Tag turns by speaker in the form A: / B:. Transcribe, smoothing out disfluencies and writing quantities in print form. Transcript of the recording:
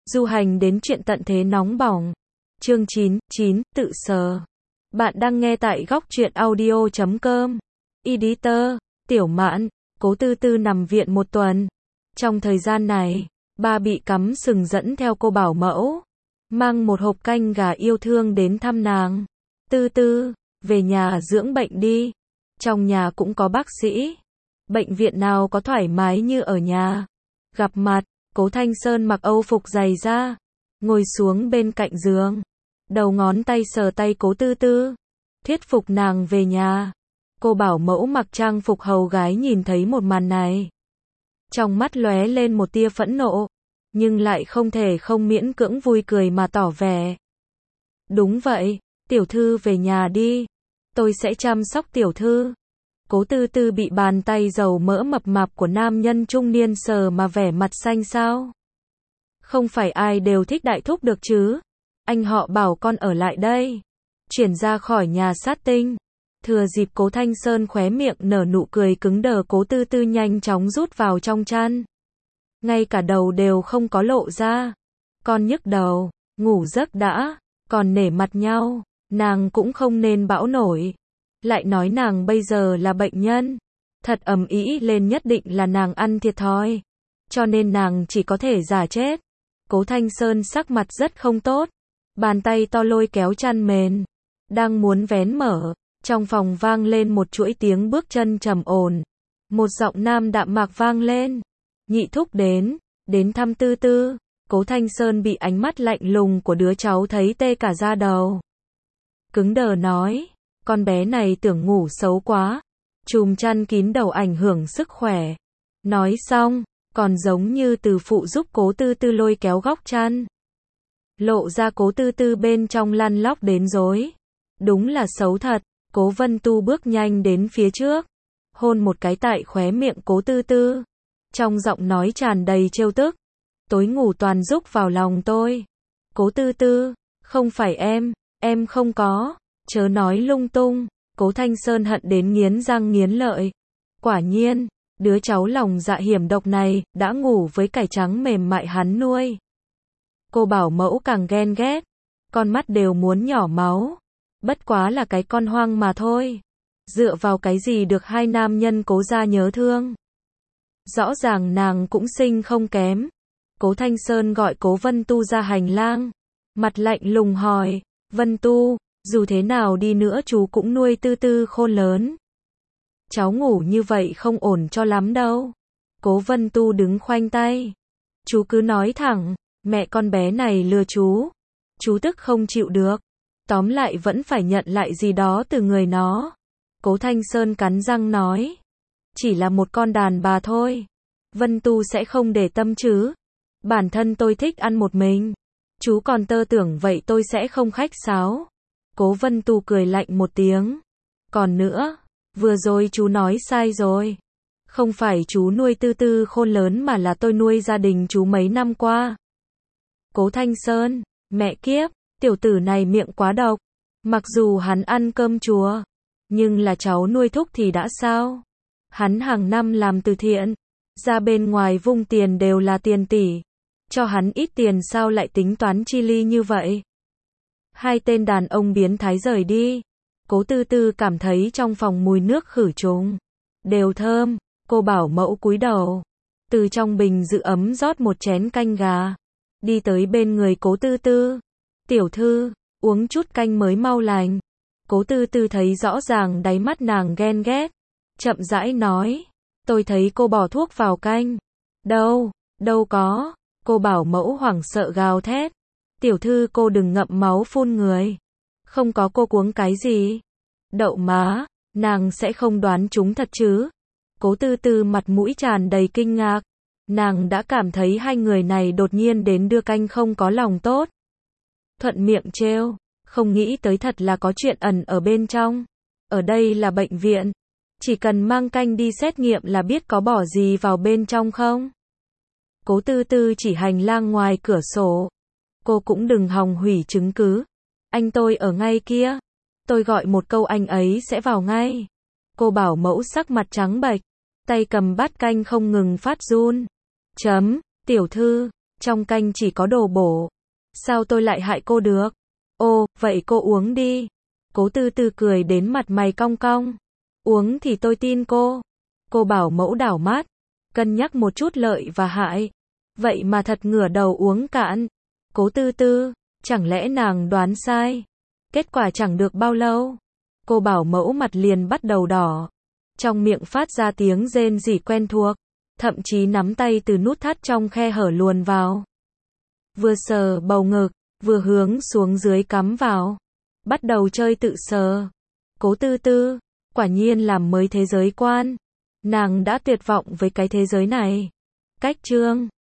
A: Du hành đến chuyện tận thế nóng bỏng. Chương 9, tự sờ. Bạn đang nghe tại góc truyện audio.com. Editor, Tiểu Mạn. Cố Tư Tư nằm viện một tuần. Trong thời gian này, ba bị cắm sừng dẫn theo cô bảo mẫu, mang một hộp canh gà yêu thương đến thăm nàng. Tư Tư, về nhà dưỡng bệnh đi. Trong nhà cũng có bác sĩ. Bệnh viện nào có thoải mái như ở nhà. Gặp mặt, Cố Thanh Sơn mặc âu phục dày da, ngồi xuống bên cạnh giường, đầu ngón tay sờ tay Cố Tư Tư, thuyết phục nàng về nhà. Cô bảo mẫu mặc trang phục hầu gái nhìn thấy một màn này, trong mắt lóe lên một tia phẫn nộ, nhưng lại không thể không miễn cưỡng vui cười mà tỏ vẻ. Đúng vậy, tiểu thư về nhà đi, tôi sẽ chăm sóc tiểu thư. Cố Tư Tư bị bàn tay dầu mỡ mập mạp của nam nhân trung niên sờ mà vẻ mặt xanh xao. Không phải ai đều thích đại thúc được chứ. Anh họ bảo con ở lại đây. Chuyển ra khỏi nhà sát tinh. Thừa dịp Cố Thanh Sơn khóe miệng nở nụ cười cứng đờ, Cố Tư Tư nhanh chóng rút vào trong chăn. Ngay cả đầu đều không có lộ ra. Con nhức đầu, ngủ giấc đã, còn nể mặt nhau, nàng cũng không nên bão nổi. Lại nói nàng bây giờ là bệnh nhân, thật ầm ĩ lên nhất định là nàng ăn thiệt thòi, cho nên nàng chỉ có thể giả chết. Cố Thanh Sơn sắc mặt rất không tốt, bàn tay to lôi kéo chăn mền, đang muốn vén mở, trong phòng vang lên một chuỗi tiếng bước chân trầm ổn, một giọng nam đạm mạc vang lên, nhị thúc đến thăm Tư Tư. Cố Thanh Sơn bị ánh mắt lạnh lùng của đứa cháu thấy tê cả da đầu, cứng đờ nói. Con bé này tưởng ngủ xấu quá, chùm chăn kín đầu ảnh hưởng sức khỏe. Nói xong, còn giống như từ phụ giúp Cố Tư Tư lôi kéo góc chăn, lộ ra Cố Tư Tư bên trong lăn lóc đến rối. Đúng là xấu thật. Cố Vân Tu bước nhanh đến phía trước, hôn một cái tại khóe miệng Cố Tư Tư, trong giọng nói tràn đầy trêu tức. Tối ngủ toàn rúc vào lòng tôi. Cố Tư Tư, không phải em không có. Chớ nói lung tung. Cố Thanh Sơn hận đến nghiến răng nghiến lợi. Quả nhiên, đứa cháu lòng dạ hiểm độc này đã ngủ với cải trắng mềm mại hắn nuôi. Cô bảo mẫu càng ghen ghét, con mắt đều muốn nhỏ máu. Bất quá là cái con hoang mà thôi. Dựa vào cái gì được hai nam nhân Cố gia nhớ thương. Rõ ràng nàng cũng xinh không kém. Cố Thanh Sơn gọi Cố Vân Tu ra hành lang, mặt lạnh lùng hỏi, Vân Tu, dù thế nào đi nữa chú cũng nuôi Tư Tư khôn lớn. Cháu ngủ như vậy không ổn cho lắm đâu. Cố Vân Tu đứng khoanh tay. Chú cứ nói thẳng, mẹ con bé này lừa chú. Chú tức không chịu được. Tóm lại vẫn phải nhận lại gì đó từ người nó. Cố Thanh Sơn cắn răng nói. Chỉ là một con đàn bà thôi. Vân Tu sẽ không để tâm chứ. Bản thân tôi thích ăn một mình. Chú còn tơ tưởng vậy tôi sẽ không khách sáo. Cố Vân Tu cười lạnh một tiếng. Còn nữa, vừa rồi chú nói sai rồi. Không phải chú nuôi Tư Tư khôn lớn mà là tôi nuôi gia đình chú mấy năm qua. Cố Thanh Sơn, mẹ kiếp, tiểu tử này miệng quá độc. Mặc dù hắn ăn cơm chùa, nhưng là cháu nuôi thúc thì đã sao? Hắn hàng năm làm từ thiện, ra bên ngoài vung tiền đều là tiền tỷ. Cho hắn ít tiền sao lại tính toán chi ly như vậy? Hai tên đàn ông biến thái rời đi. Cố Tư Tư cảm thấy trong phòng mùi nước khử trùng đều thơm. Cô bảo mẫu cúi đầu, từ trong bình giữ ấm rót một chén canh gà, đi tới bên người Cố Tư Tư. Tiểu thư, uống chút canh mới mau lành. Cố Tư Tư thấy rõ ràng đáy mắt nàng ghen ghét, chậm rãi nói, tôi thấy cô bỏ thuốc vào canh. Đâu có. Cô bảo mẫu hoảng sợ gào thét. Tiểu thư cô đừng ngậm máu phun người. Không có, cô cuống cái gì? Đậu má, nàng sẽ không đoán chúng thật chứ? Cố Tư Tư mặt mũi tràn đầy kinh ngạc. Nàng đã cảm thấy hai người này đột nhiên đến đưa canh không có lòng tốt. Thuận miệng trêu, không nghĩ tới thật là có chuyện ẩn ở bên trong. Ở đây là bệnh viện, chỉ cần mang canh đi xét nghiệm là biết có bỏ gì vào bên trong không? Cố Tư Tư chỉ hành lang ngoài cửa sổ. Cô cũng đừng hòng hủy chứng cứ. Anh tôi ở ngay kia. Tôi gọi một câu anh ấy sẽ vào ngay. Cô bảo mẫu sắc mặt trắng bệch, tay cầm bát canh không ngừng phát run. Tiểu thư, Trong canh chỉ có đồ bổ. Sao tôi lại hại cô được? Ô, vậy cô uống đi. Cố Tư Tư cười đến mặt mày cong cong. Uống thì tôi tin cô. Cô bảo mẫu đảo mắt, cân nhắc một chút lợi và hại. Vậy mà thật ngửa đầu uống cạn. Cố Tư Tư, chẳng lẽ nàng đoán sai? Kết quả chẳng được bao lâu, cô bảo mẫu mặt liền bắt đầu đỏ. Trong miệng phát ra tiếng rên rỉ quen thuộc, thậm chí nắm tay từ nút thắt trong khe hở luồn vào. Vừa sờ bầu ngực, vừa hướng xuống dưới cắm vào. Bắt đầu chơi tự sờ. Cố Tư Tư, quả nhiên làm mới thế giới quan. Nàng đã tuyệt vọng với cái thế giới này. Cách chương